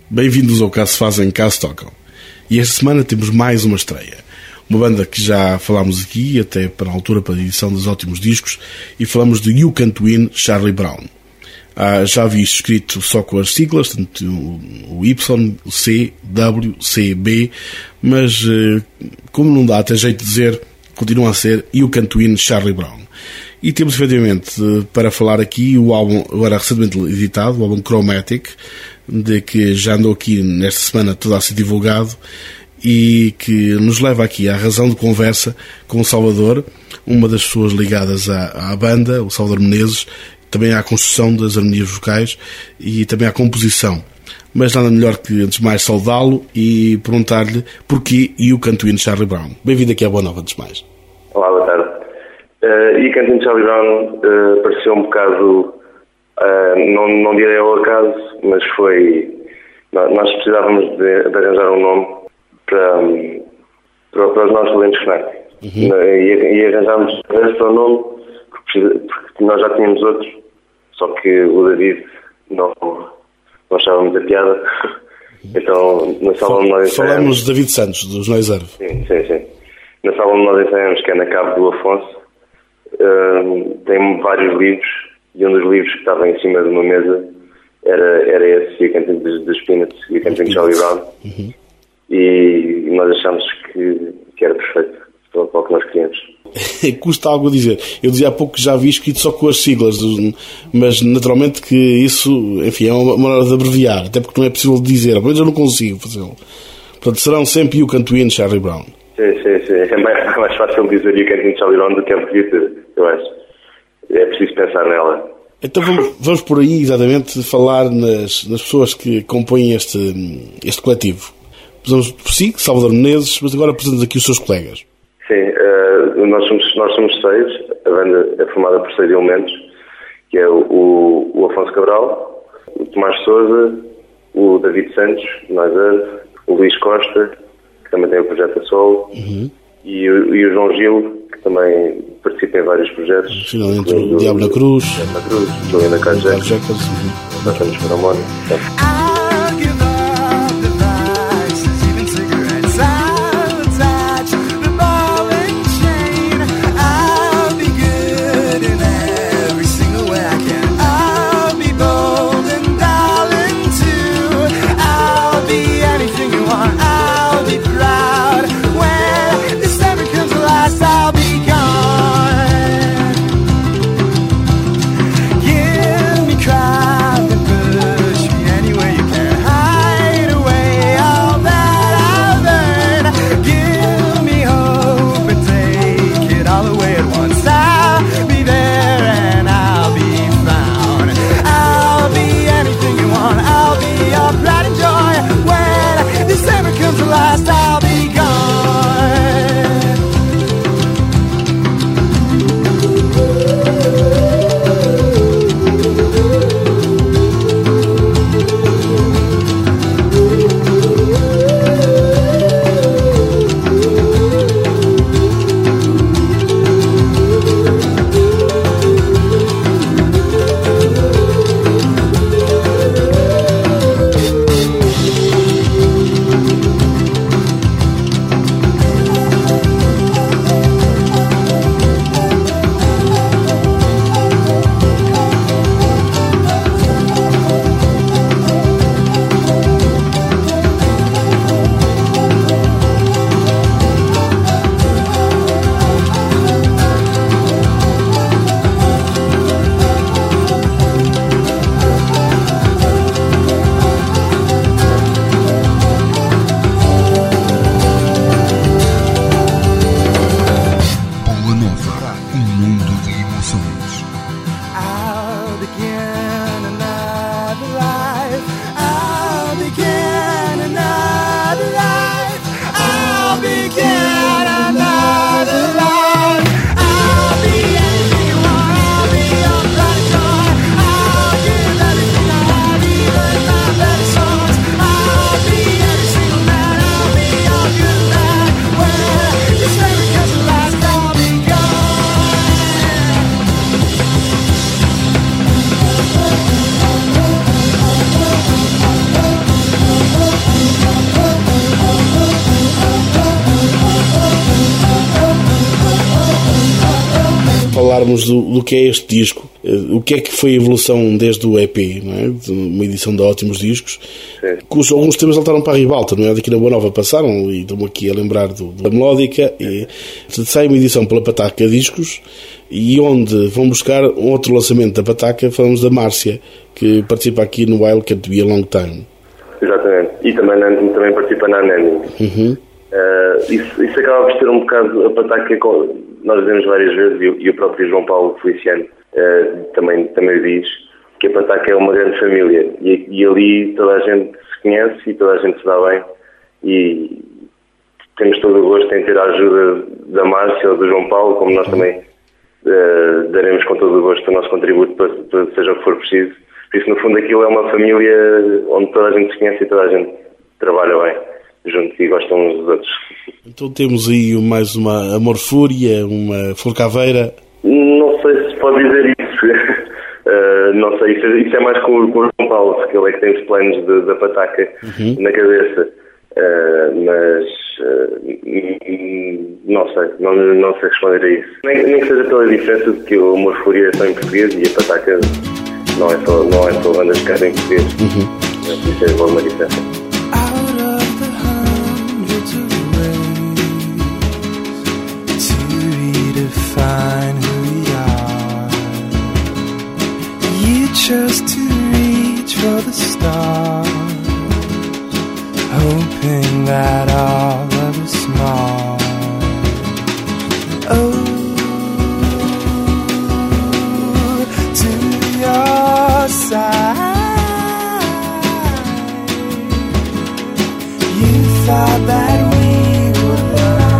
Bem-vindos ao Cá se Fazem, Cá se Tocam. E esta semana temos mais uma estreia. Uma banda que já falámos aqui, até para a altura, para a edição dos Ótimos Discos, e falamos de You Can't Win, Charlie Brown. Já vi isto escrito só com as siglas, tanto o Y, o C, W, C, B, mas como não dá até jeito de dizer, continua a ser You Can't Win, Charlie Brown. E temos efetivamente para falar aqui o álbum agora recentemente editado, o álbum Chromatic, de que já andou aqui nesta semana toda a ser divulgado e que nos leva aqui à razão de conversa com o Salvador, uma das pessoas ligadas à banda, o Salvador Menezes, também à construção das harmonias vocais e também à composição. Mas nada melhor que, antes de mais, saudá-lo e perguntar-lhe porquê You Can't Win, Charlie Brown. Bem-vindo aqui à Boa Nova, antes de mais. Olá, boa tarde. You Can't Win, Charlie Brown pareceu um bocado, não direi ao acaso, mas foi... Nós precisávamos de arranjar um nome para os nossos talentos FNAC. E arranjámos para o nome porque nós já tínhamos outros, só que o David não achava muita piada. Então, na sala onde nós ensaiamos... Falamos de David Santos, dos Noiserve. Sim. Na sala onde nós ensaiamos, que é na Cabo do Afonso, tem vários livros, e um dos livros que estava em cima de uma mesa era esse, You Can't Win dos Peanuts, You Can't Win Charlie Brown. E nós achámos que era perfeito para o que nós queríamos. Custa algo a dizer. Eu dizia há pouco que já vi escrito só com as siglas, mas naturalmente que isso, enfim, é uma maneira de abreviar, até porque não é possível dizer, pelo menos eu não consigo fazê-lo. Portanto, serão sempre You Can't Win, Charlie Brown. Sim. É mais fácil dizer You Can't Win, Charlie Brown do que dizer, eu acho. É preciso pensar nela. Então vamos por aí, exatamente, falar nas pessoas que compõem este coletivo. Começamos por si, Salvador Menezes, mas agora apresentamos aqui os seus colegas. Sim, nós somos 6, a banda é formada por 6 elementos, que é o Afonso Cabral, o Tomás Sousa, o David Santos, o Luís Costa, que também tem o projeto a solo, e o João Gil, que também participa em vários projetos. Finalmente o Diabo na Cruz, Juliana Carjecas, nós estamos para o Mónio. I'll be anything you want. I'll be your pride and joy. falarmos do que é este disco, o que é que foi a evolução desde o EP, não é? De uma edição de Ótimos Discos, cujos alguns temas saltaram para a ribalta, não é? Daqui na Boa Nova passaram, e estou-me aqui a lembrar da Melódica, e sai uma edição pela Pataca Discos, e onde vão buscar um outro lançamento da Pataca, falamos da Márcia, que participa aqui no Wild Can't Be a Long Time. Exatamente, e também participa na Anani. Isso acaba por ser um bocado a Pataca, nós dizemos várias vezes, e o próprio João Paulo Feliciano também diz, que a Pataca é uma grande família, e ali toda a gente se conhece e toda a gente se dá bem, e temos todo o gosto em ter a ajuda da Márcia ou do João Paulo, como nós também daremos com todo o gosto o nosso contributo para seja o que for preciso. Por isso, no fundo, aquilo é uma família onde toda a gente se conhece e toda a gente trabalha bem juntos e gostam uns dos outros. Então temos aí mais uma Amor-Fúria, uma Flor Caveira. Não sei se pode dizer isso. Não sei, isso é mais com o João Paulo, porque ele é que tem os planos da Pataca na cabeça. Mas não sei responder a isso. Nem que seja pela diferença de que o Amor-Fúria é só em português e a Pataca não é só bandas que cantam em português. Isso é uma diferença. Find who we are. You chose to reach for the stars, hoping that all of us small. Oh, to your side. You thought that we would run.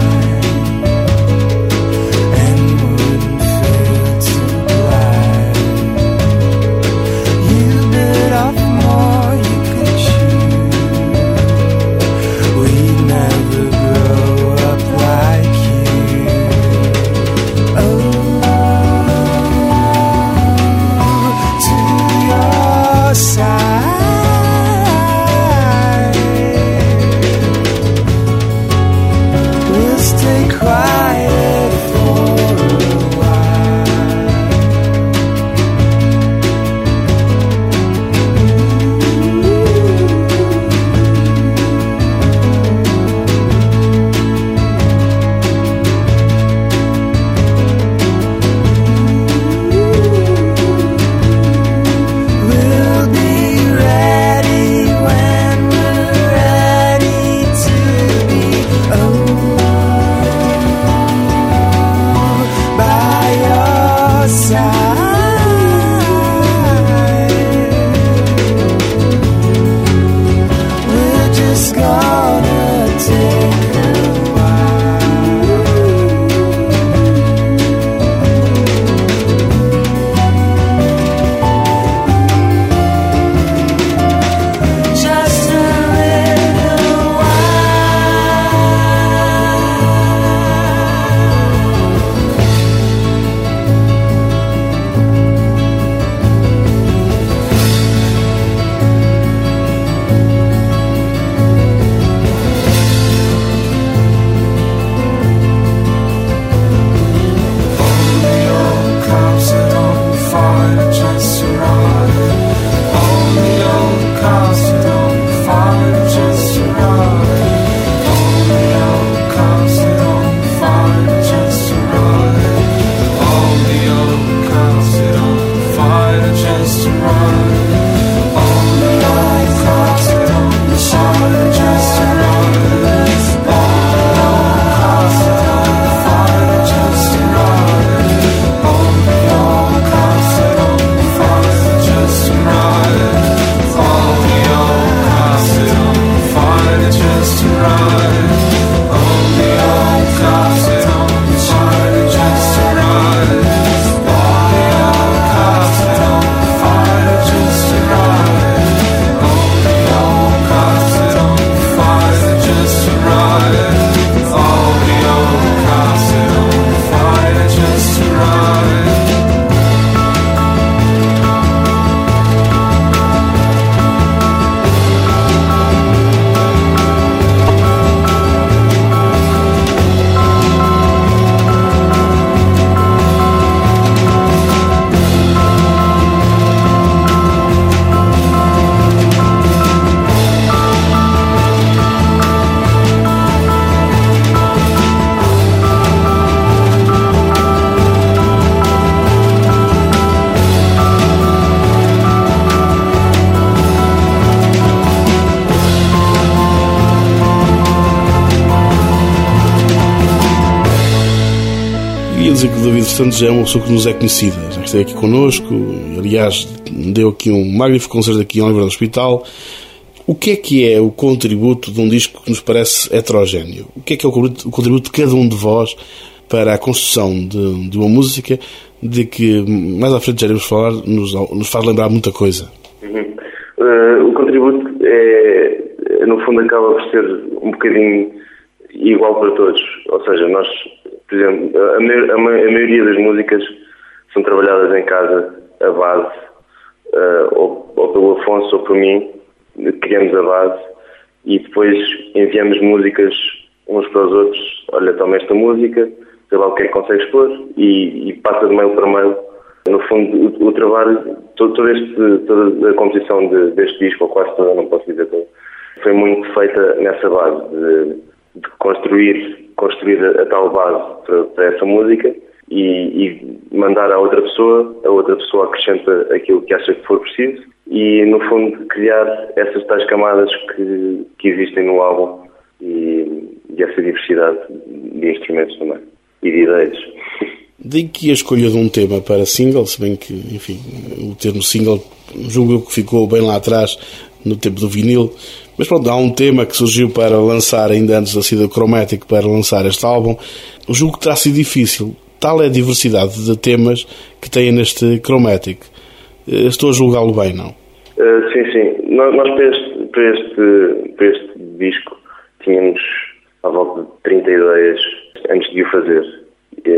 dizer que o David Santos já é uma pessoa que nos é conhecida, já esteve aqui connosco, aliás, deu aqui um magnífico concerto aqui em Oliveira do Hospital. O que é o contributo de um disco que nos parece heterogéneo? O que é o contributo de cada um de vós para a construção de uma música de que, mais à frente já iremos falar, nos faz lembrar muita coisa? O contributo no fundo, acaba por ser um bocadinho igual para todos. Ou seja, nós, por exemplo, a maioria das músicas são trabalhadas em casa, a base, ou pelo Afonso ou por mim, criamos a base e depois enviamos músicas uns para os outros. Olha, toma esta música, sei lá o que é que consegues pôr, e passa de mail para mail. No fundo, o trabalho, toda a composição deste disco, ou quase toda, não posso dizer toda, foi muito feita nessa base de construir a tal base para essa música e mandar à outra pessoa, a outra pessoa acrescenta aquilo que acha que for preciso e, no fundo, criar essas tais camadas que existem no álbum e essa diversidade de instrumentos também e de ideias. Daí que a escolha de um tema para single, se bem que, enfim, o termo single julgo que ficou bem lá atrás no tempo do vinil, mas pronto, há um tema que surgiu para lançar ainda antes da saída do Chromatic, para lançar este álbum. Julgo que terá sido difícil, tal é a diversidade de temas que tem neste Chromatic. Estou a julgá-lo bem, não? Sim. Nós para este disco tínhamos à volta de 30 ideias antes de o fazer.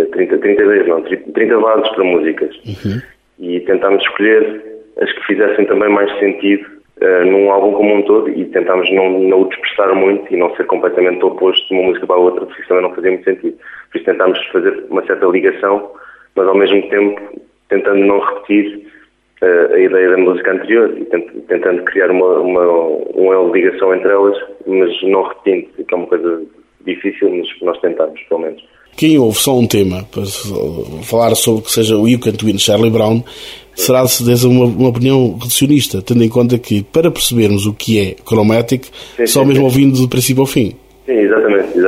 30 bases para músicas. Uhum. E tentámos escolher as que fizessem também mais sentido num álbum como um todo e tentámos não o dispersar muito e não ser completamente oposto de uma música para a outra, porque isso também não fazia muito sentido. Por isso tentámos fazer uma certa ligação, mas ao mesmo tempo tentando não repetir a ideia da música anterior e tentando criar uma ligação entre elas, mas não repetindo, que é uma coisa difícil, mas nós tentámos, pelo menos. Quem ouve só um tema para falar sobre que seja o You Can't Win Charlie Brown será de certeza uma opinião reducionista, tendo em conta que para percebermos o que é Chromatic, só mesmo ouvindo do princípio ao fim. Sim, exatamente.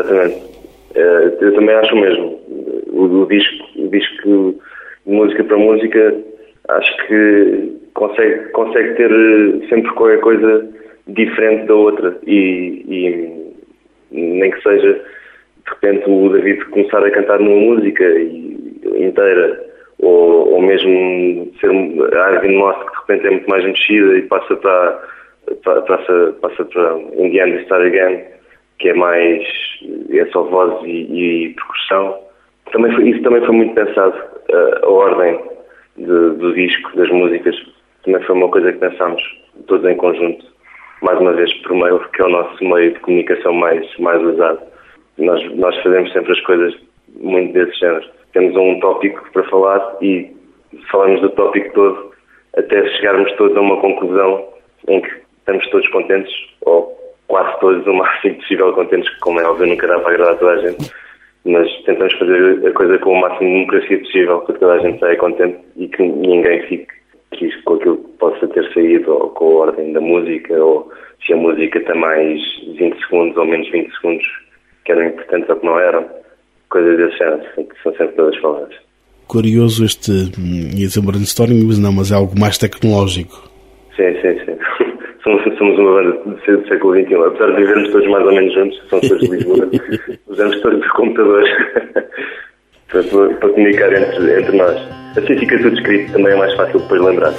Eu também acho o mesmo. O disco de música para música, acho que consegue ter sempre qualquer coisa diferente da outra e nem que seja de repente o David começar a cantar numa música inteira ou mesmo ser a Arvin Moss que de repente é muito mais mexida e passa para In the End We Start Again, que é só voz e percussão. Isso também foi muito pensado. A ordem do disco, das músicas, também foi uma coisa que pensámos todos em conjunto, mais uma vez por mail, que é o nosso meio de comunicação mais usado. Nós fazemos sempre as coisas muito desse género. Temos um tópico para falar e falamos do tópico todo até chegarmos todos a uma conclusão em que estamos todos contentes, ou quase todos, o máximo possível contentes, que, como é óbvio, nunca dá para agradar a toda a gente, mas tentamos fazer a coisa com o máximo de democracia possível, para que toda a gente saia contente e que ninguém fique triste com aquilo que possa ter saído, ou com a ordem da música, ou se a música tem mais 20 segundos ou menos 20 segundos, que eram importantes ou que não eram, coisas desse género, que são sempre todas faladas. Curioso ia dizer brainstorming, mas é algo mais tecnológico. Sim. Somos uma banda do século XXI, apesar de vivermos todos mais ou menos juntos, somos todos de Lisboa, usamos todos os computadores para comunicar entre nós. Assim fica tudo escrito, também é mais fácil depois lembrar.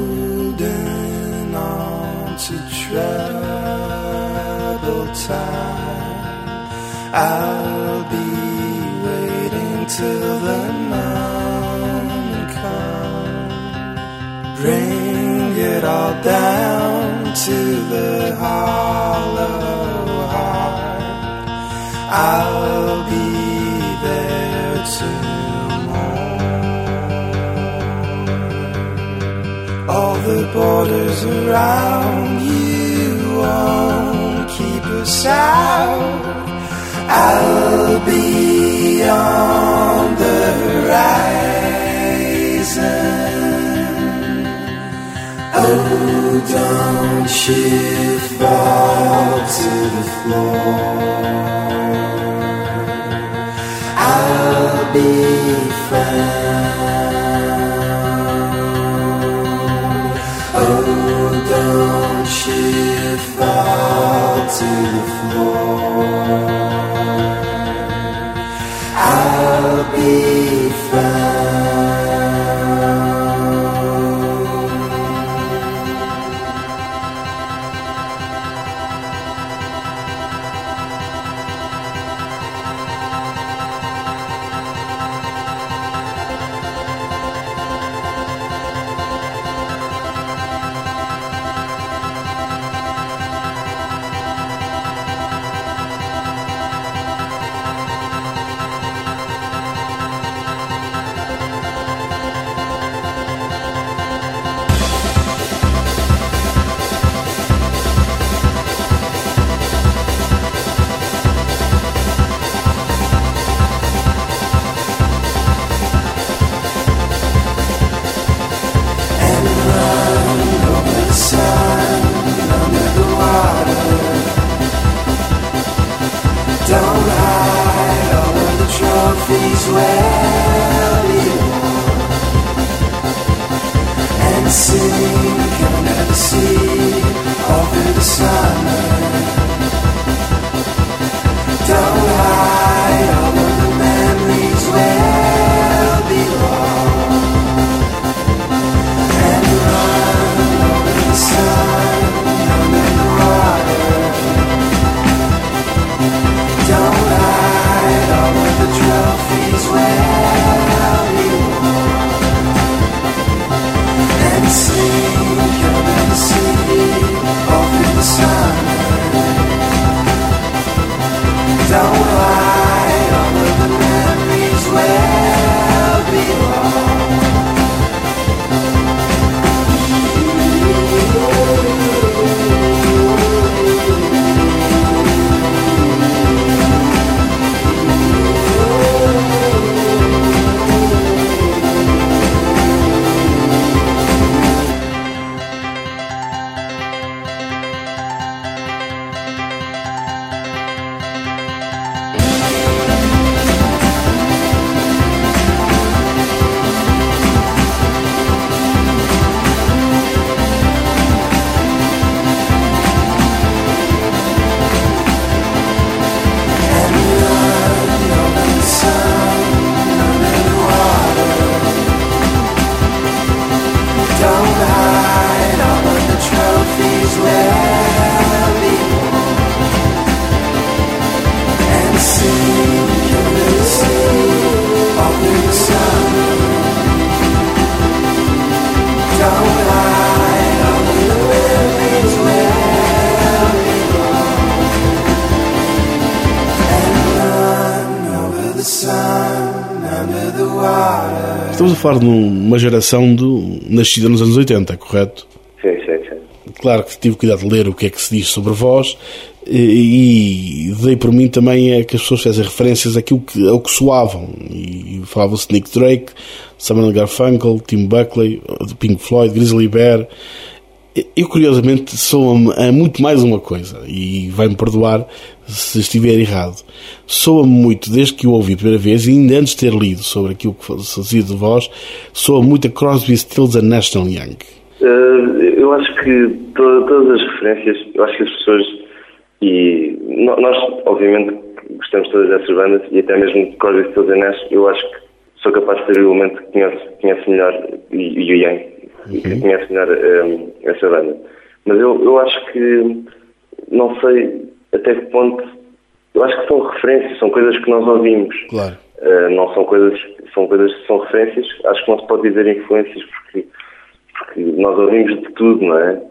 I'll be waiting till the morning comes. Bring it all down to the hollow heart. I'll be there tomorrow. All the borders around you won't keep us out. I'll be on the horizon. Oh, don't you fall to the floor. I'll Estamos a falar de uma geração nascida nos anos 80, correto? Sim. Claro que tive cuidado de ler o que é que se diz sobre vós e dei por mim também que as pessoas fizessem referências ao que soavam. E falava-se de Nick Drake, Simon & Garfunkel, Tim Buckley, Pink Floyd, Grizzly Bear. Eu, curiosamente, soa-me a muito mais uma coisa, e vai-me perdoar se estiver errado. Soa-me muito, desde que o ouvi a primeira vez, e ainda antes de ter lido sobre aquilo que fazia de vós, soa muito a Crosby, Stills and Nash Young. Eu acho que todas as referências, eu acho que as pessoas, e nós obviamente gostamos de todas essas bandas, e até mesmo de Crosby, Stills and Nash, eu acho que sou capaz de ser o elemento que conhece melhor, e o Young, que conhece melhor essa banda. Mas eu acho que, não sei até que ponto, eu acho que são referências, são coisas que nós ouvimos. Claro. Não são coisas que são referências. Acho que não se pode dizer influências porque nós ouvimos de tudo, não é?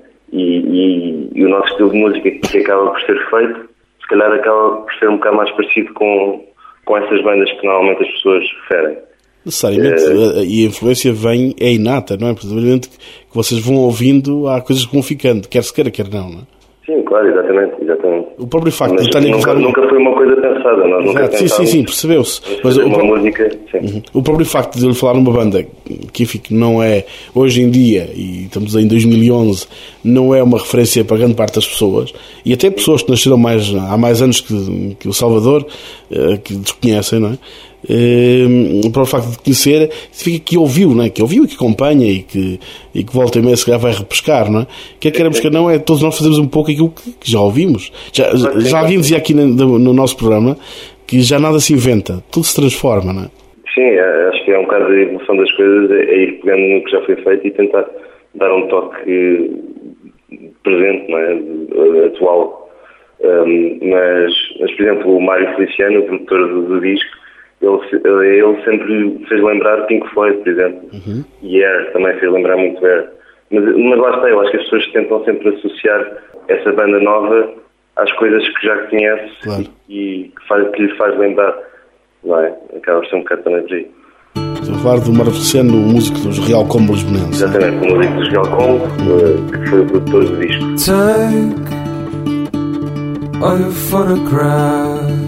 E o nosso estilo de música que acaba por ser feito, se calhar acaba por ser um bocado mais parecido com essas bandas que normalmente as pessoas referem. Necessariamente, e a influência é inata, não é? Precisamente que vocês vão ouvindo, há coisas que vão ficando, quer se queira, quer não, não é? Sim, claro, exatamente. O próprio facto mas de estarem nunca foi uma coisa pensada, nós nunca pensámos. Sim, percebeu-se. Mas uma música, sim. O próprio facto de ele falar numa banda que, enfim, que não é, hoje em dia, e estamos em 2011, não é uma referência para grande parte das pessoas, e até pessoas que nasceram há mais anos que o Salvador, que desconhecem, não é? para o facto de conhecer, significa que ouviu, não é? Que ouviu e que acompanha e que volta e meia se calhar vai repescar, não é? Quer queiramos que não, é todos nós fazemos um pouco aquilo que já ouvimos. Já alguém dizia aqui no nosso programa que já nada se inventa, tudo se transforma, não é? Sim, acho que é um bocado a evolução das coisas, é ir pegando no que já foi feito e tentar dar um toque presente, não é? Atual. Mas, por exemplo, o Mário Feliciano, o produtor do disco, ele sempre fez lembrar Pink Floyd, por exemplo. E Air também fez lembrar muito Air. Mas lá está, eu acho que as pessoas tentam sempre associar essa banda nova às coisas que já conhece, claro, e que lhe faz lembrar, não é? Acaba por ser um bocado também por aí. Estou a falar do Mário Feliciano, o músico dos Real Combo Lisbonenses. Exatamente, o músico dos Real Combo, que foi o produtor do disco. Take all your photographs,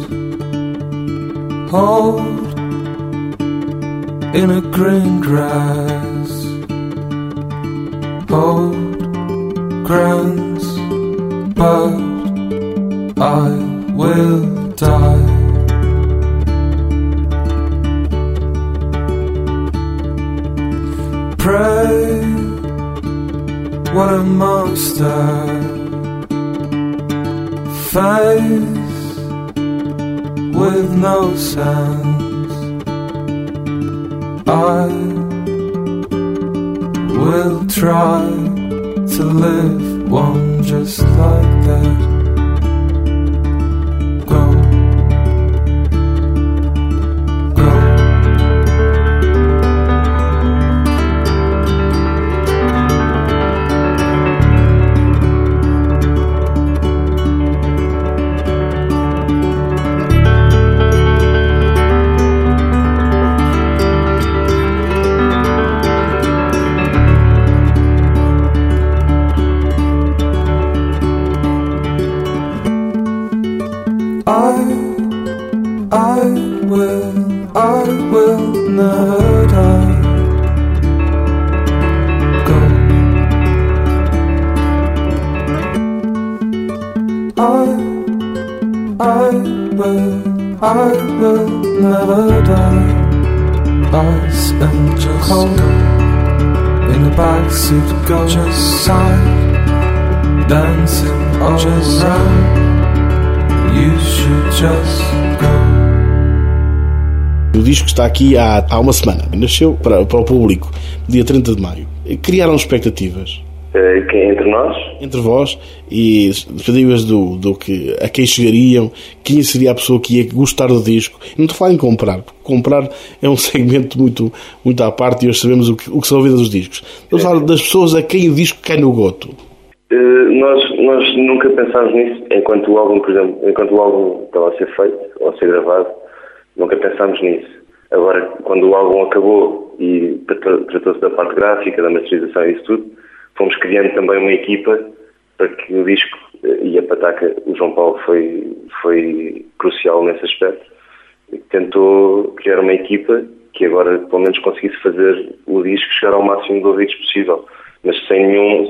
hold in a green grass, hold grants, but I will die. Pray, what a monster. Face with no sense. I will try to live one just like that. I will never die. Go. I will never die. Ice and just cold in the backseat, go just side, dancing all around. You should just go. O disco está aqui há uma semana. Nasceu para o público dia 30 de maio. Criaram expectativas? Entre nós? Entre vós e expectativas do que, a quem chegariam, quem seria a pessoa que ia gostar do disco. Não estou a falar em comprar, porque comprar é um segmento muito, muito à parte e hoje sabemos o que são a vida dos discos. Estamos a falar das pessoas a quem o disco cai no goto. Nós nunca pensámos nisso enquanto o álbum, por exemplo, enquanto o álbum estava a ser feito ou a ser gravado. Nunca pensámos nisso. Agora, quando o álbum acabou e tratou-se da parte gráfica, da masterização e isso tudo, fomos criando também uma equipa para que o disco e a pataca, o João Paulo foi crucial nesse aspecto. Tentou criar uma equipa que agora, pelo menos, conseguisse fazer o disco chegar ao máximo de ouvidos possível, mas sem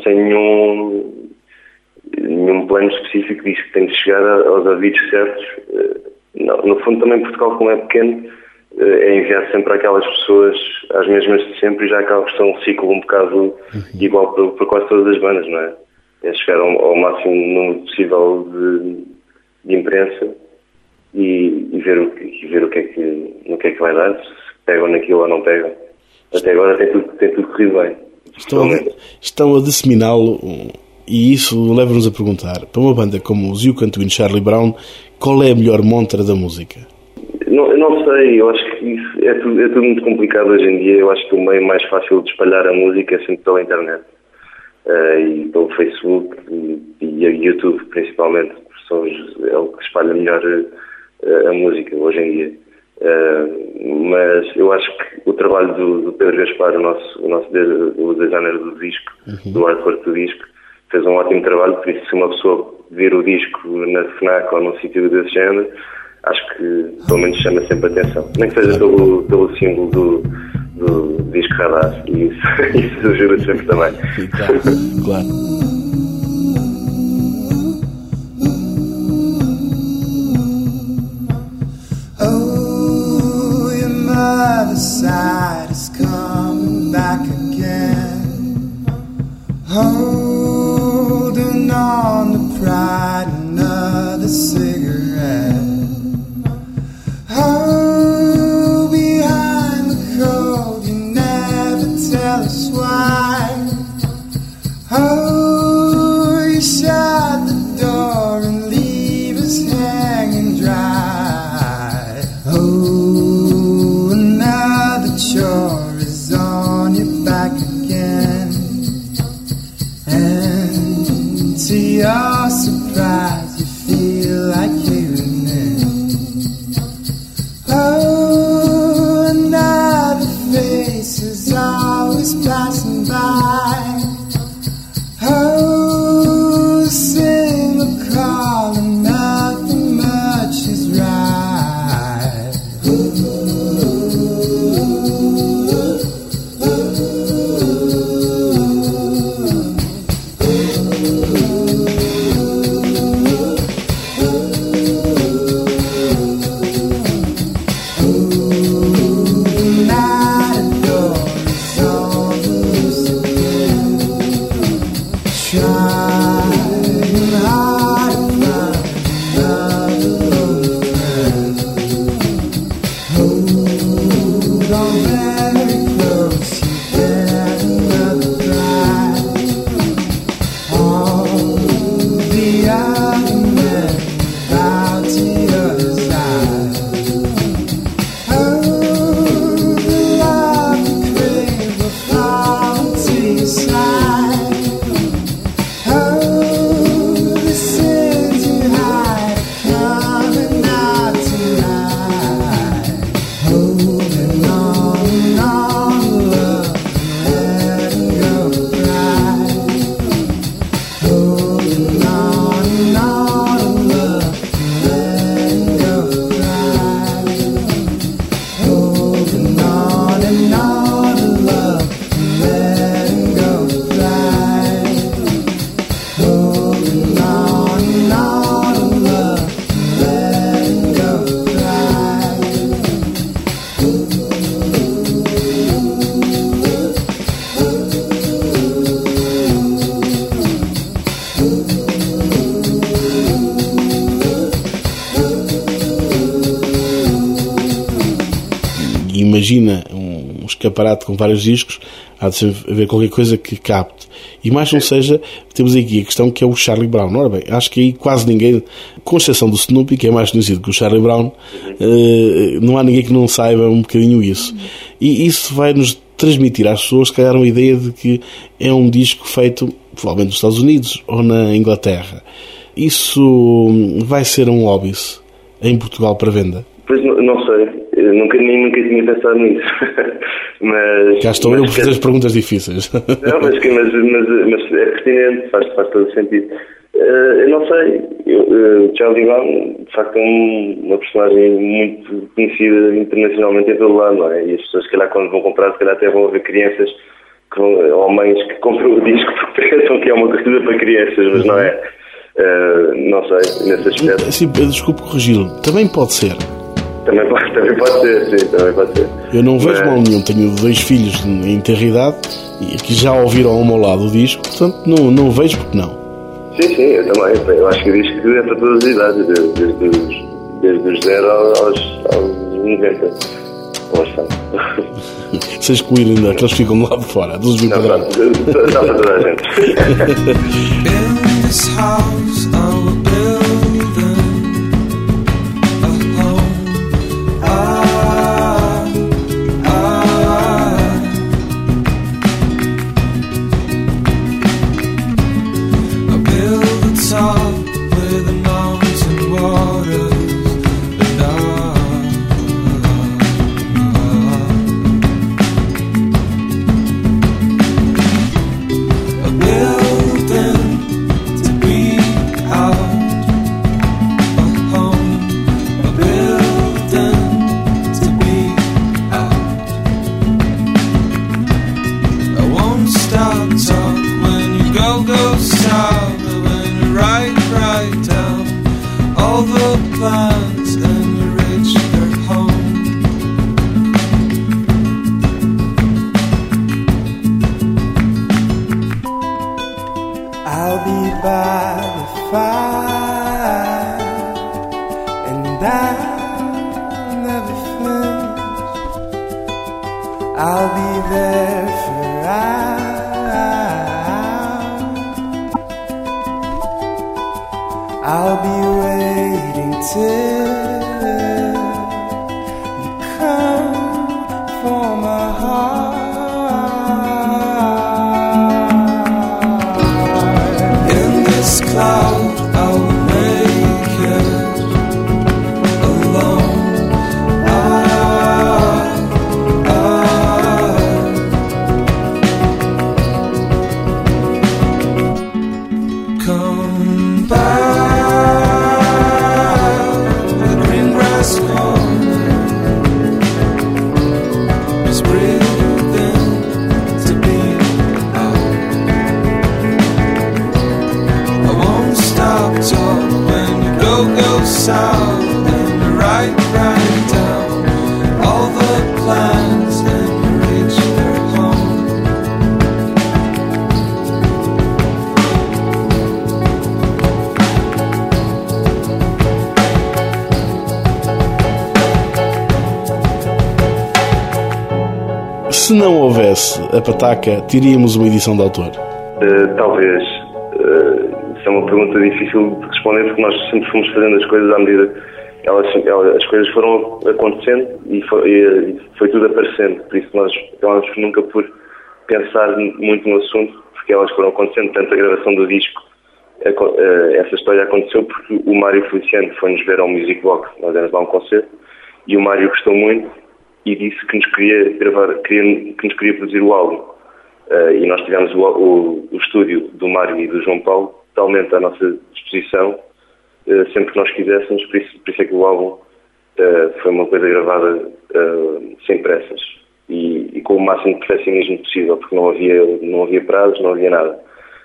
nenhum plano específico disso, que tem de chegar aos ouvidos certos. No fundo, também Portugal, como é pequeno, é enviado sempre àquelas pessoas, às mesmas de sempre, e já acaba por ser um ciclo um bocado igual para quase todas as bandas, não é? É chegar ao máximo número possível de imprensa e ver o que é que, no que é que vai dar, se pegam naquilo ou não pegam. Até agora tem tudo corrido bem. Estão a disseminá-lo, e isso leva-nos a perguntar, para uma banda como os You Can't Win Charlie Brown, qual é a melhor montra da música? Eu não sei, eu acho que isso é tudo muito complicado hoje em dia. Eu acho que o meio mais fácil de espalhar a música é sempre pela internet. E pelo Facebook e YouTube, principalmente, é o que espalha melhor a música hoje em dia. Mas eu acho que o trabalho do Pedro Gaspar, o designer do disco, do artwork do disco, fez um ótimo trabalho. Por isso, se uma pessoa vir o disco na FNAC ou num sítio desse género, acho que pelo menos chama sempre a atenção. Nem que seja pelo símbolo do disco radar. E isso ajuda sempre também. Claro. Oh imagina um escaparate com vários discos, há de haver qualquer coisa que capte. E mais não seja, temos aqui a questão que é o Charlie Brown. Ora bem, acho que aí quase ninguém, com exceção do Snoopy, que é mais conhecido que o Charlie Brown, não há ninguém que não saiba um bocadinho isso. E isso vai nos transmitir às pessoas, se calhar, uma ideia de que é um disco feito, provavelmente nos Estados Unidos ou na Inglaterra. Isso vai ser um hobby em Portugal para venda? Pois não sei, eu nunca tinha pensado nisso. Mas, cá estou eu por fazer as perguntas difíceis. Não, mas é pertinente, faz todo o sentido. Eu não sei, Charlie Brown de facto é uma personagem muito conhecida internacionalmente em todo lado, não é? E as pessoas, se calhar, quando vão comprar, se calhar até vão ver crianças ou mães que compram o disco porque pensam que é uma coisa para crianças, mas não é. Não sei, nesse aspecto. Sim, desculpe corrigi-lo, também pode ser. Também pode ser, sim, também pode ser. Eu não vejo mal nenhum, tenho 2 filhos em tenra idade e que já ouviram ao meu lado o disco, portanto não vejo porque não. Sim, eu também. Eu acho que o disco é para todas as idades, desde os 0 aos 90. Ou aos 100. Se excluir ainda aqueles que ficam do lado de fora, dos não, dá para toda a gente. Se não houvesse a Pataca, teríamos uma edição de autor? Talvez. Isso é uma pergunta difícil de responder, porque nós sempre fomos fazendo as coisas à medida. As coisas foram acontecendo e foi tudo aparecendo. Por isso nós acabamos nunca por pensar muito no assunto, porque elas foram acontecendo. Tanto a gravação do disco, essa história aconteceu porque o Mário Feliciano foi-nos ver ao Music Box. Nós demos lá um concerto e o Mário gostou muito e disse que nos queria gravar, que nos queria produzir o álbum. E nós tivemos o estúdio do Mário e do João Paulo totalmente à nossa disposição, sempre que nós quiséssemos, por isso é que o álbum foi uma coisa gravada sem pressas e com o máximo de perfeccionismo possível, porque não havia prazos, não havia nada.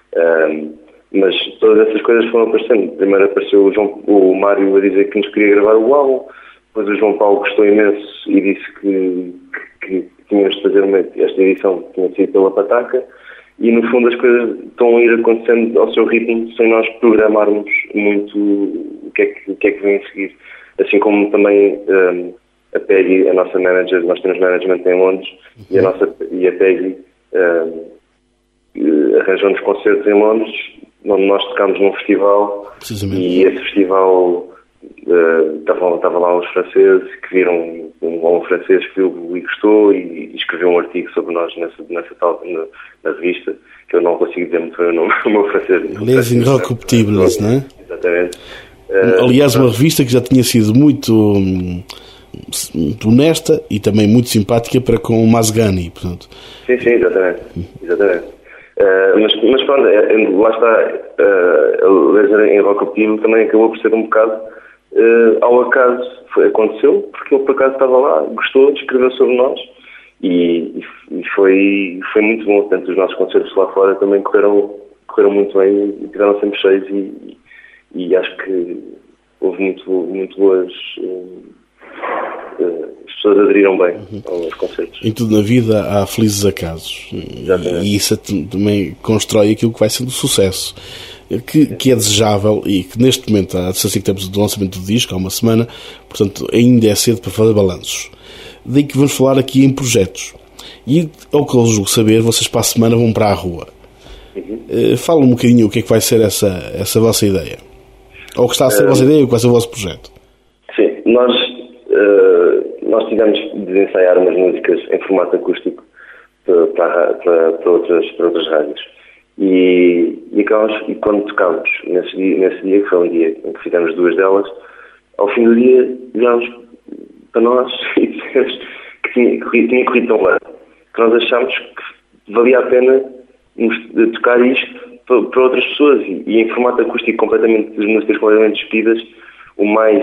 Mas todas essas coisas foram aparecendo. Primeiro apareceu o Mário a dizer que nos queria gravar o álbum, depois o João Paulo gostou imenso e disse que tínhamos de fazer esta edição que tinha sido pela Pataca, e no fundo as coisas estão a ir acontecendo ao seu ritmo sem nós programarmos muito o que é que vem a seguir. Assim como também a Peggy, a nossa manager, nós temos management em Londres, e a Peggy arranjou-nos concertos em Londres, onde nós tocámos num festival, e esse festival estavam lá uns franceses que viram um francês que viu e gostou e escreveu um artigo sobre nós na revista, que eu não consigo dizer muito bem o nome, o meu francês. Les Inrecuptibles, não é? Exatamente. Aliás, uma revista que já tinha sido muito honesta e também muito simpática para com o Masgani, portanto. Sim, exatamente. Mas pronto, lá está, o Les Inrecuptibles também acabou por ser um bocado ao acaso. Aconteceu porque ele por acaso estava lá, gostou, escreveu sobre nós e foi muito bom. Portanto, os nossos concertos lá fora também correram muito bem e tiveram sempre cheios e acho que houve muito boas. As pessoas aderiram bem aos concertos. Em tudo na vida há felizes acasos. E isso também constrói aquilo que vai sendo sucesso. Que é desejável e que neste momento, à distância que temos do lançamento do disco, há uma semana, portanto ainda é cedo para fazer balanços. Daí que vamos falar aqui em projetos. E, ao que eu julgo saber, vocês para a semana vão para a rua. Fala um bocadinho o que é que vai ser essa vossa ideia. Ou o que está a ser a vossa ideia e o que vai ser o vosso projeto. Sim, nós tivemos de ensaiar umas músicas em formato acústico para outras rádios. E quando tocámos nesse dia, que foi um dia em que fizemos 2 delas, ao fim do dia viemos para nós e dissemos que tinha corrido tão bem, que nós achámos que valia a pena tocar isto para outras pessoas e em formato acústico, completamente, as músicas completamente despidas, o mais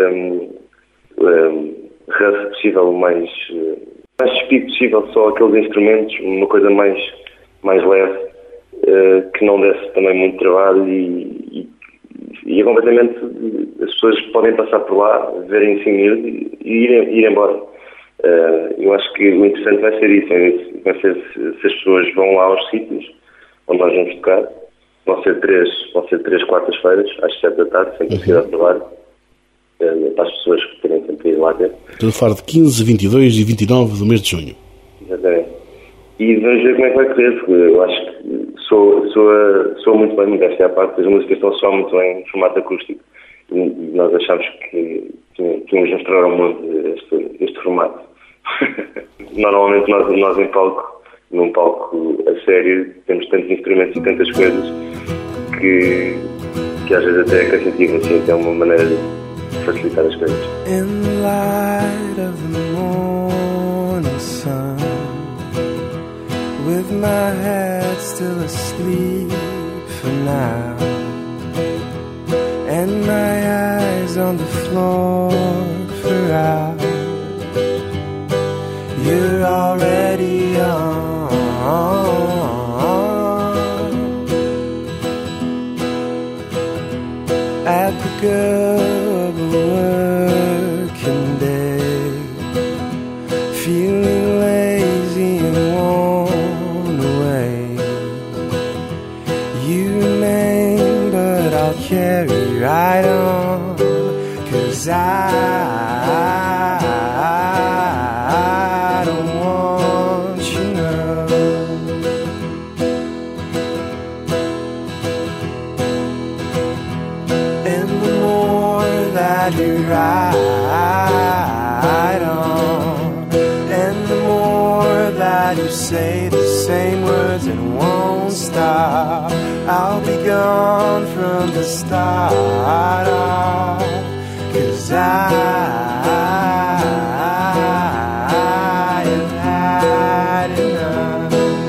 rough possível, o mais despido possível, só aqueles instrumentos, uma coisa mais leve, que não desse também muito trabalho e é completamente, as pessoas podem passar por lá, verem assim e ir embora. Eu acho que o interessante vai ser isso, vai ser se as pessoas vão lá aos sítios onde nós vamos tocar. Vão ser 3 quartas-feiras, às 7 da tarde, sempre a seguir ao trabalho, para as pessoas que querem sempre ir lá ter. Estou a falar de 15, 22 e 29 do mês de junho. Exatamente. E vamos ver como é que vai correr, porque eu acho que soa muito bem, modéstia à parte, as músicas estão a soar muito bem em formato acústico. E nós achamos que tínhamos de mostrar ao mundo este formato. Normalmente nós num palco a sério, temos tantos instrumentos e tantas coisas que às vezes até é cansativo, assim, é uma maneira de facilitar as coisas. In the light of the morning sun, with my head still asleep for now, and my eyes on the floor for hours, you're already on. At the go of a working day, feeling lazy and worn away, you remain, but I'll carry right on, 'cause I don't want you now. And the more that you ride on, and the more that you say the same words and won't stop, I'll be gone from the start off, 'cause I have had enough.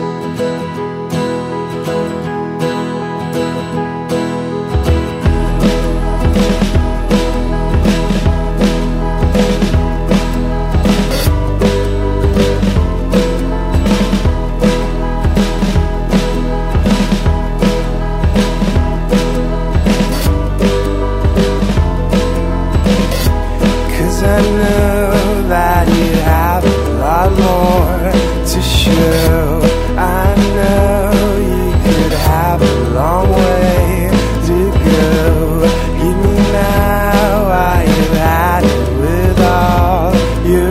I know that you have a lot more to show. I know you could have a long way to go. Give me now, I have had it with all your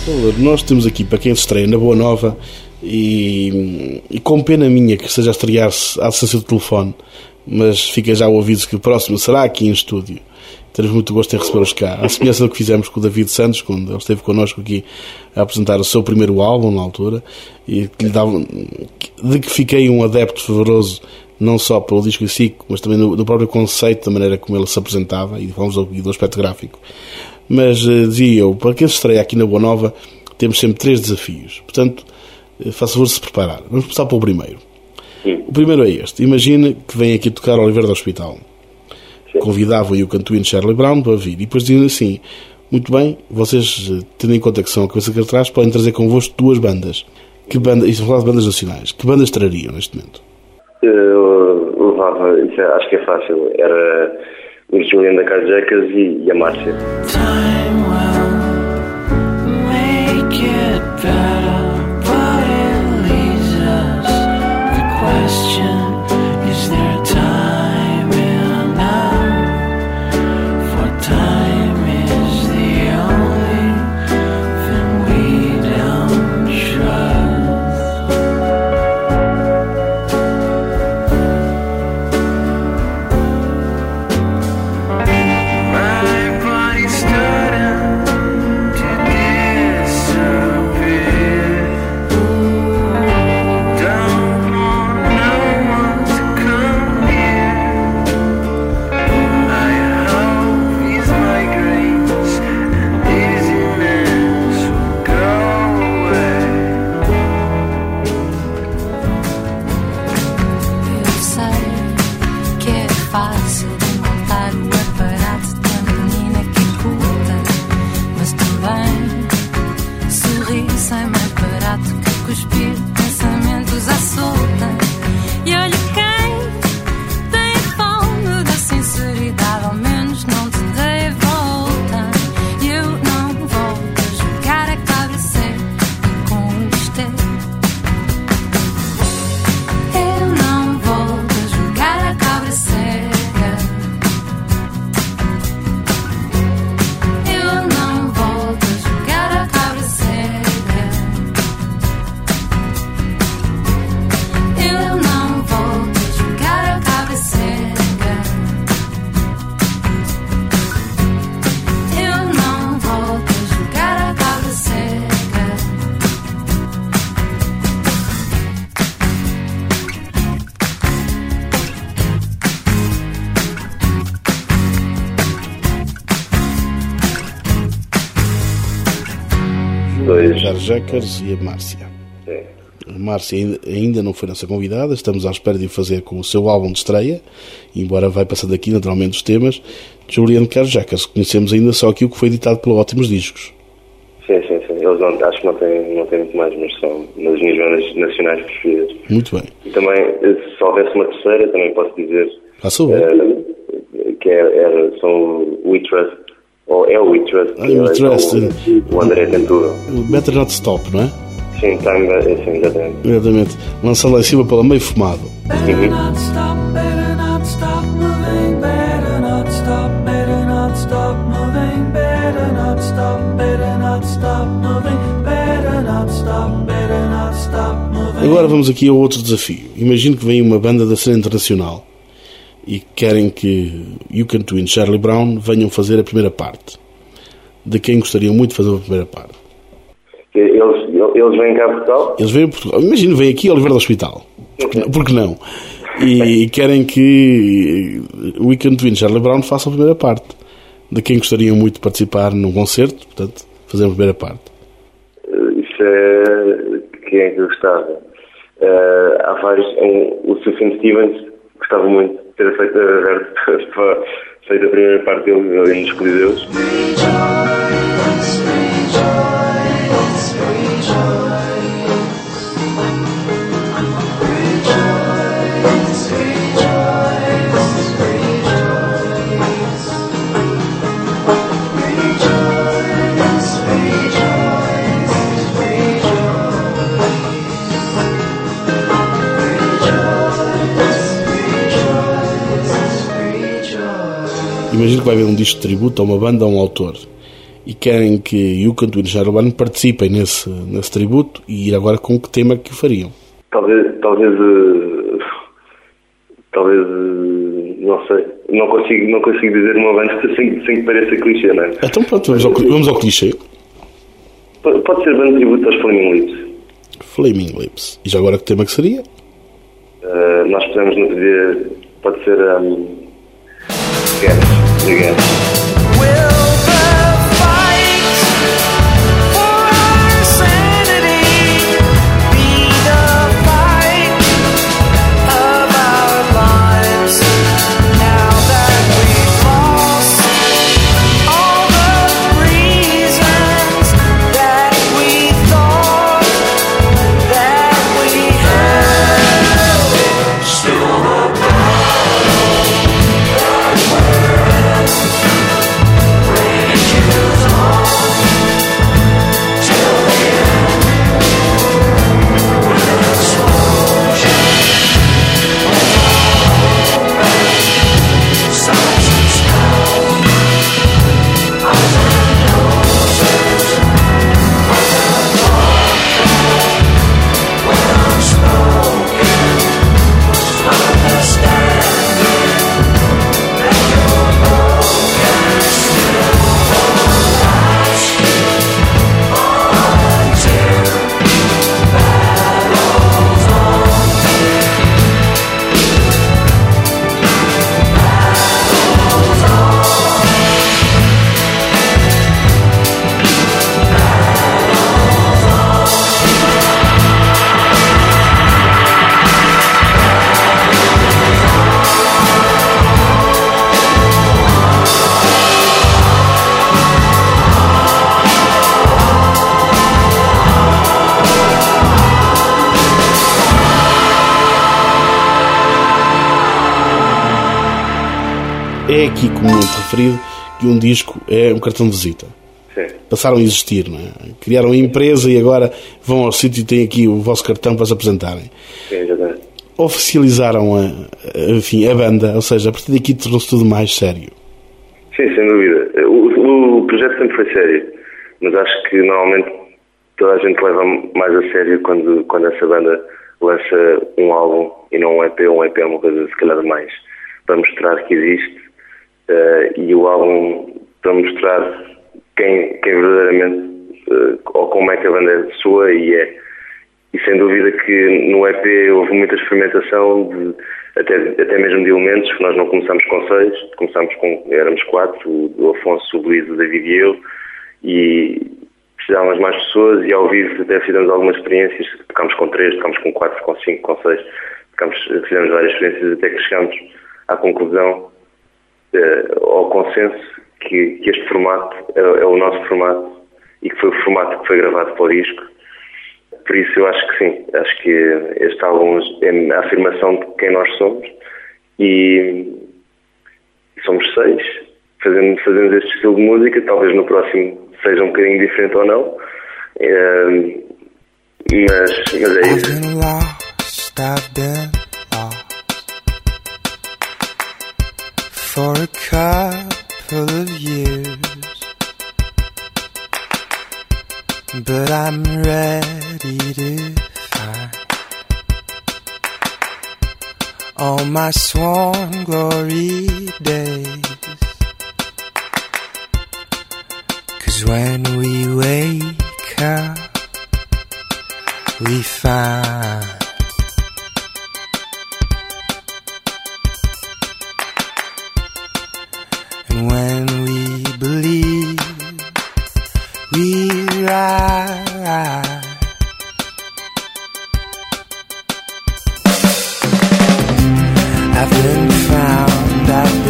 Nós temos aqui, para quem se estreia na Boa Nova, e com pena minha que esteja a estrear-se à distância do telefone, mas fica já o aviso que o próximo será aqui em estúdio. Teremos muito gosto em recebê-los cá. À semelhança do que fizemos com o David Santos, quando ele esteve connosco aqui a apresentar o seu primeiro álbum na altura, e que lhe dava, de que fiquei um adepto fervoroso, não só pelo disco em si, mas também do próprio conceito, da maneira como ele se apresentava, e falamos do aspecto gráfico. Mas, dizia eu, para quem se estreia aqui na Boa Nova, temos sempre 3 desafios. Portanto, faça favor de se preparar. Vamos começar pelo primeiro. O primeiro é este. Imagine que vem aqui tocar Oliveira do Hospital. Convidavam o cantuino Charlie Brown para vir. E depois diziam assim, muito bem, vocês, tendo em conta que são a cabeça que atrás, podem trazer convosco 2 bandas. Que banda, isto é falar de bandas nacionais. Que bandas trariam neste momento? Eu levava, isso acho que é fácil. Era o Julian da Carjackas e a Márcia. Time will make it better, but it leaves us the question, is there time enough? For time is the only thing we don't trust. My body's starting to disappear. Don't want no one to come here. I hope these migraines and dizziness will go away. Eu sei que é fácil montar o aparato da menina que escuta, mas também sorrir sai mais barato que cuspir pensamentos à solta. E olha quem tem fome da sinceridade, ao menos não te dei volta. E eu não volto a jogar a cabeceira e conquistei. Eu não volto a jogar a cabra cega. Eu não volto a jogar a cabra cega. Eu não volto a jogar a cabra cega. Eu não volto a jogar a cabra cega. Dois. Carjackas e a Márcia. É. A Márcia ainda não foi nossa convidada, estamos à espera de o fazer com o seu álbum de estreia, embora vai passando aqui naturalmente os temas. Julian Carjackas, conhecemos ainda só aqui o que foi editado pelo Ótimos Discos. Sim. Eles não, acho que não têm muito mais, mas são nas minhas bandas nacionais preferidas. Muito bem. E também, se houvesse uma terceira, também posso dizer Faça o bem. que são o We Trust, ou é o We Trust, We Trust. O André Tentura. Better Not Stop, não é? Sim, sim, exatamente. Exatamente. Lança lá em cima pela meio fumado. Better not stop moving, better not stop moving, better not stop moving, better not stop moving, better not stop moving. Agora vamos aqui a outro desafio. Imagino que vem uma banda da cena internacional e querem que You Can Twin Charlie Brown venham fazer a primeira parte. De quem gostariam muito de fazer a primeira parte? Eles vêm cá a Portugal? Eles vêm a Portugal. Imagino, vêm aqui a Oliveira do Hospital. Por que não? E querem que o We Can Twin Charlie Brown faça a primeira parte. De quem gostariam muito de participar num concerto, portanto, fazer a primeira parte. Isso é... Quem é que eu gostava? Há vários... O Sufjan Stevens gostava muito de ter feito a primeira parte dele ali nos Coliseus. Imagino que vai haver um disco de tributo a uma banda, a um autor. e querem que You Can Do It e Charlie Brown participem nesse tributo, e agora com que tema que o fariam? Talvez não sei, não consigo dizer uma banda sem que pareça clichê, não é? Então pronto, vamos ao clichê. Pode ser banda tributo aos Flaming Lips. Flaming Lips. E já agora que tema que seria? Nós podemos não pedir, pode ser Again. É aqui comumente referido que um disco é um cartão de visita. Sim. Passaram a existir, não é? Criaram a empresa e agora vão ao sítio e têm aqui o vosso cartão para se apresentarem. Sim, exatamente. Oficializaram a banda, ou seja, a partir daqui tornou-se tudo mais sério. Sim, sem dúvida. O projeto sempre foi sério, mas acho que normalmente toda a gente leva mais a sério quando essa banda lança um álbum e não um EP. Um EP é uma coisa, se calhar, mais para mostrar que existe, e o álbum para mostrar quem verdadeiramente, ou como é que a banda soa e é. E sem dúvida que no EP houve muita experimentação, até mesmo de elementos, que nós não começámos com 6, éramos 4, o Afonso, o Luís, o David e eu, e precisávamos mais pessoas, e ao vivo até fizemos algumas experiências, tocámos com 3, tocámos com 4, com 5, com 6, fizemos várias experiências até que chegámos à conclusão, ao consenso, que este formato é o nosso formato e que foi o formato que foi gravado para o disco. Por isso eu acho que sim, acho que este álbum é a afirmação de quem nós somos, e somos 6, fazemos este estilo de música, talvez no próximo seja um bocadinho diferente ou não, mas é isso. I've been lost for a couple of years, but I'm ready to find all my sworn glory days. 'Cause when we wake up, we find and when we believe, we rise. I've been found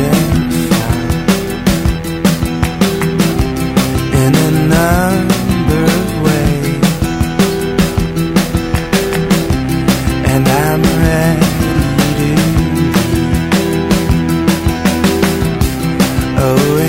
in a number of ways, and I'm ready to leave. Oh,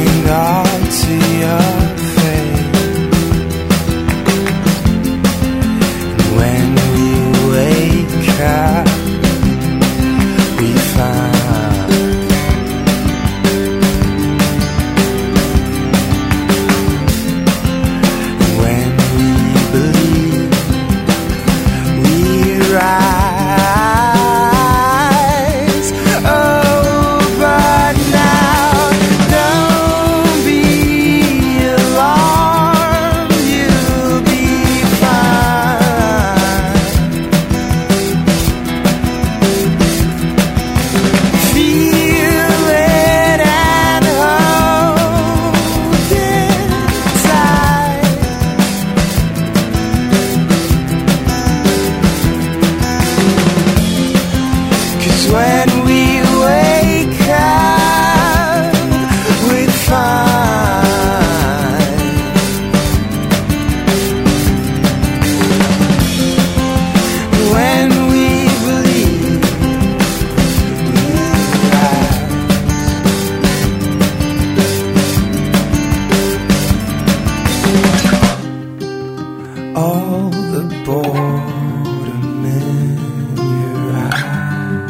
all the boredom in your eyes.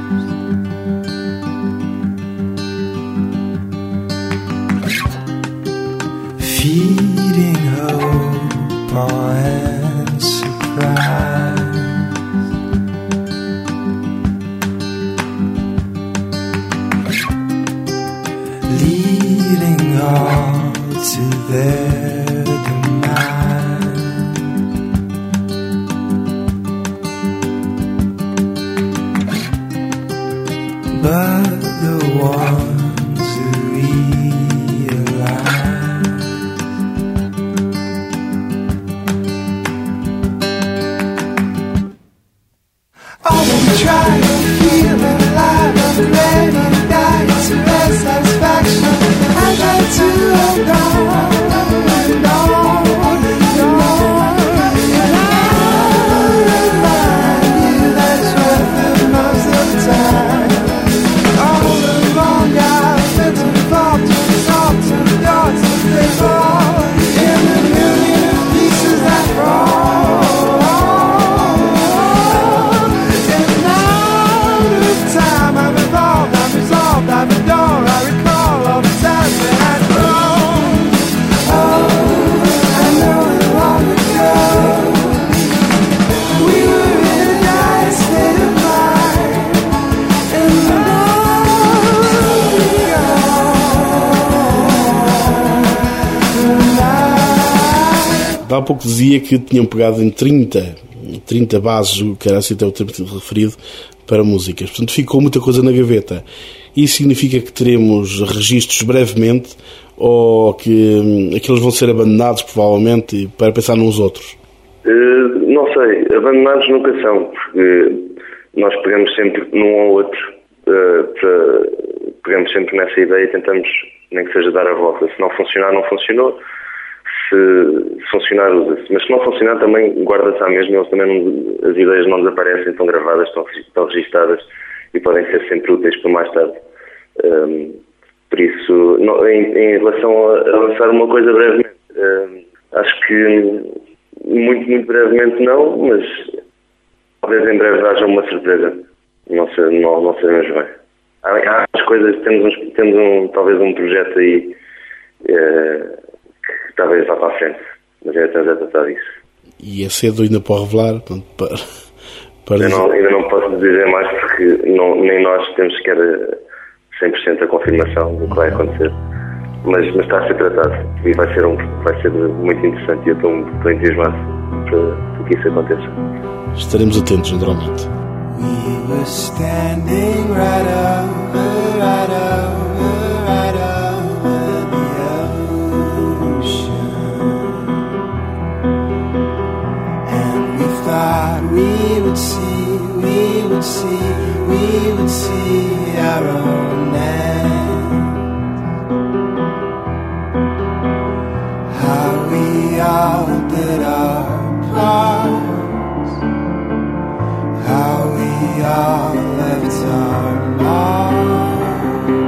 Feeding hope and surprise. Leading all to their demise. But the ones who realize always trying to feel alive. I'm ready to die to their satisfaction. I try to hold on and on and on, and I'll remind you that's worth it most of the time. All along I've been to fall to resolve to the dots that they fall in the million pieces that fall. And out of time I've evolved, I've resolved, I've adored, I recall all the times that I'd grown. Oh, I know it long ago we were in a dire state of mind, and Há pouco dizia que tinham pegado em 30 bases, que era assim até o tempo referido, para músicas. Portanto, ficou muita coisa na gaveta. Isso significa que teremos registros brevemente ou que aqueles vão ser abandonados, provavelmente, para pensar nos outros? Não sei. Abandonados nunca são, porque nós pegamos sempre num ou outro, pegamos sempre nessa ideia e tentamos, nem que seja, dar a volta. Se não funcionar, não funcionou. Se funcionar, usa-se. Mas se não funcionar, também guarda-se à mesma. Eles também as ideias não desaparecem, estão gravadas, estão registadas e podem ser sempre úteis para mais tarde. Por isso, em relação a lançar uma coisa brevemente, acho que muito brevemente não, mas talvez em breve haja uma surpresa. Não sabemos bem. Há as coisas, temos talvez um projeto aí que talvez vá para a frente, mas estamos a tratar disso. E é cedo ainda para revelar? Ainda não posso dizer mais porque nem nós temos sequer 100% a confirmação do que vai acontecer. Mas está a ser tratado e vai ser muito interessante e eu estou entusiasmado para que isso aconteça. Estaremos atentos, naturalmente. We were standing right over the ocean, and we thought we would see our own end. How we all did our parts, how we all left our mark.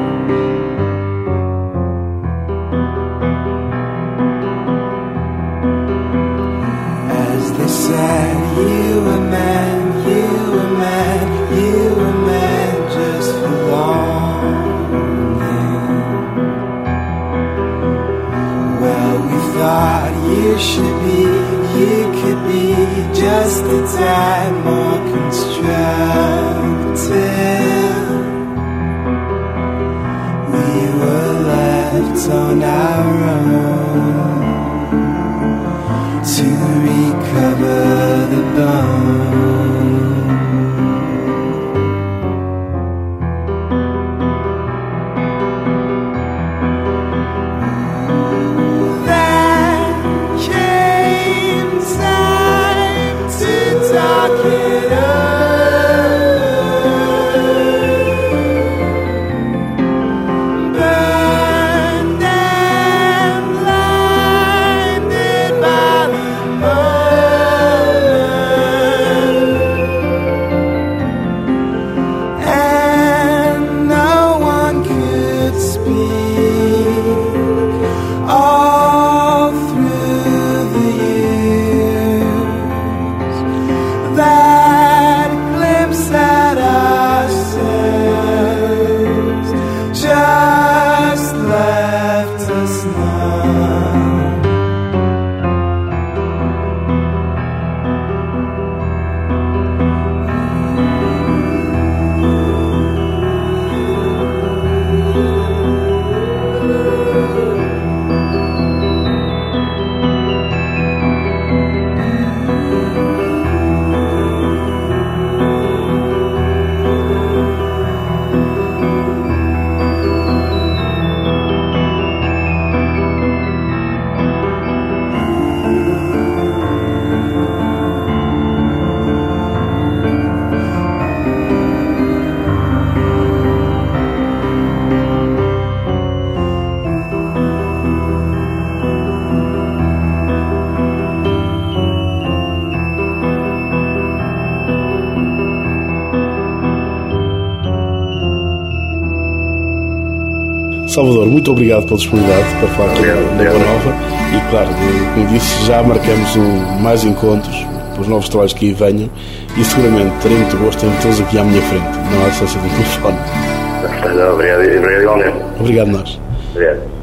As they said, you were man, just for longing. Well, we thought you could be just a tad more constructive. We were left on our own to recover the bone. All through the years Salvador, muito obrigado pela disponibilidade para falar aqui na Boa Nova e, claro, como disse, já marcamos mais encontros para os novos trabalhos que aí venham e seguramente terei muito gosto em tê-los aqui à minha frente, não há distância do telefone. Obrigado igualmente. Obrigado nós. Obrigado.